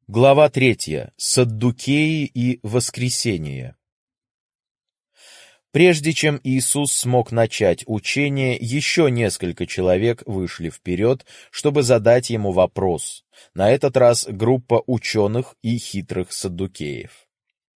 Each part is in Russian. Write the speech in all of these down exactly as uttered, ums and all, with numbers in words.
Глава третья. Саддукеи и воскресение. Прежде чем Иисус смог начать учение, еще несколько человек вышли вперед, чтобы задать ему вопрос. На этот раз группа ученых и хитрых саддукеев.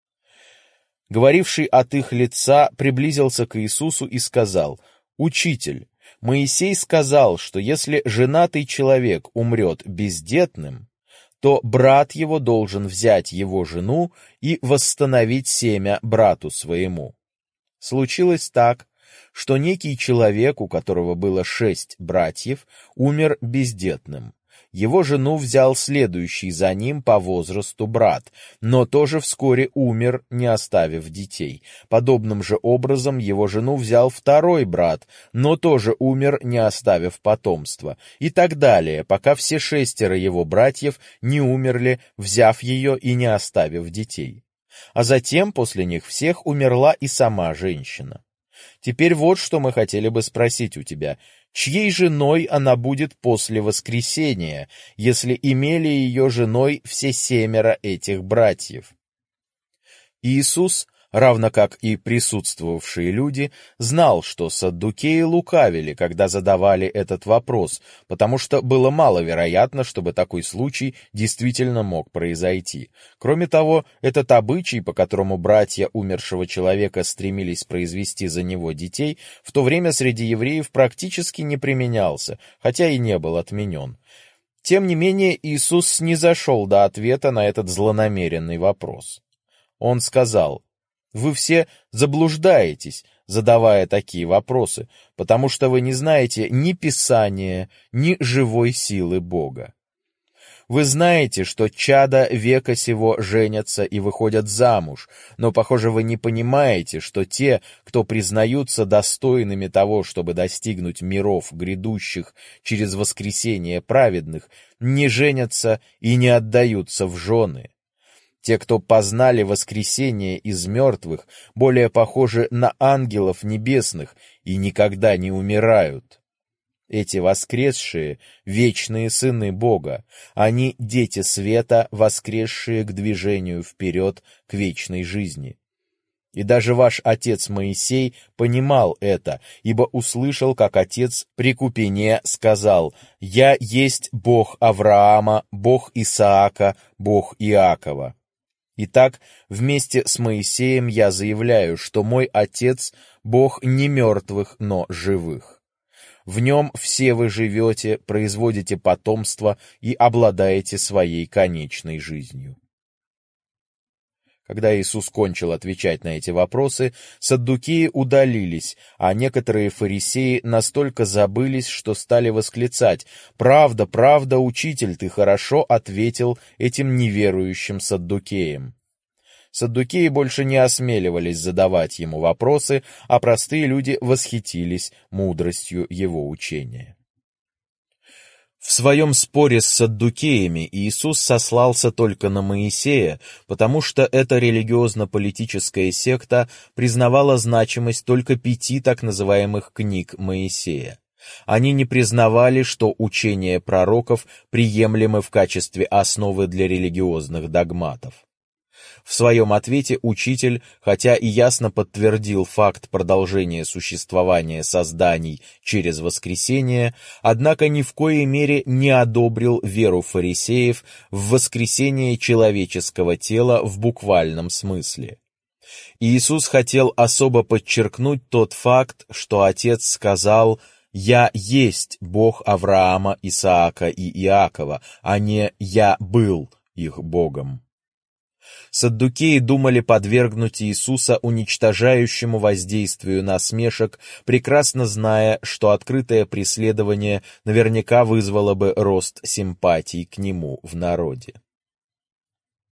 Говоривший от их лица приблизился к Иисусу и сказал: «Учитель, Моисей сказал, что если женатый человек умрет бездетным, то брат его должен взять его жену и восстановить семя брату своему». Случилось так, что некий человек, у которого было шесть братьев, умер бездетным. Его жену взял следующий за ним по возрасту брат, но тоже вскоре умер, не оставив детей. Подобным же образом его жену взял второй брат, но тоже умер, не оставив потомства. И так далее, пока все шестеро его братьев не умерли, взяв ее и не оставив детей. А затем после них всех умерла и сама женщина. Теперь вот что мы хотели бы спросить у тебя. Чьей женой она будет после воскресения, если имели ее женой все семеро этих братьев? Иисус, равно как и присутствовавшие люди, знал, что саддукеи лукавили, когда задавали этот вопрос, потому что было маловероятно, чтобы такой случай действительно мог произойти. Кроме того, этот обычай, по которому братья умершего человека стремились произвести за него детей, в то время среди евреев практически не применялся, хотя и не был отменен. Тем не менее, Иисус снизошел до ответа на этот злонамеренный вопрос. Он сказал: «Вы все заблуждаетесь, задавая такие вопросы, потому что вы не знаете ни Писания, ни живой силы Бога. Вы знаете, что чада века сего женятся и выходят замуж, но, похоже, вы не понимаете, что те, кто признаются достойными того, чтобы достигнуть миров грядущих через воскресение праведных, не женятся и не отдаются в жены. Те, кто познали воскресение из мертвых, более похожи на ангелов небесных и никогда не умирают. Эти воскресшие — вечные сыны Бога, они — дети света, воскресшие к движению вперед к вечной жизни. И даже ваш отец Моисей понимал это, ибо услышал, как отец при купине сказал: «Я есть Бог Авраама, Бог Исаака, Бог Иакова». Итак, вместе с Моисеем я заявляю, что мой Отец — Бог не мертвых, но живых. В нем все вы живете, производите потомство и обладаете своей конечной жизнью. Когда Иисус кончил отвечать на эти вопросы, саддукеи удалились, а некоторые фарисеи настолько забылись, что стали восклицать: «Правда, правда, учитель, ты хорошо ответил этим неверующим саддукеям». Саддукеи больше не осмеливались задавать ему вопросы, а простые люди восхитились мудростью его учения. В своем споре с саддукеями Иисус сослался только на Моисея, потому что эта религиозно-политическая секта признавала значимость только пяти так называемых книг Моисея. Они не признавали, что учения пророков приемлемы в качестве основы для религиозных догматов. В своем ответе учитель, хотя и ясно подтвердил факт продолжения существования созданий через воскресение, однако ни в коей мере не одобрил веру фарисеев в воскресение человеческого тела в буквальном смысле. Иисус хотел особо подчеркнуть тот факт, что Отец сказал: «Я есть Бог Авраама, Исаака и Иакова», а не «Я был их Богом». Саддукеи думали подвергнуть Иисуса уничтожающему воздействию насмешек, прекрасно зная, что открытое преследование наверняка вызвало бы рост симпатий к нему в народе.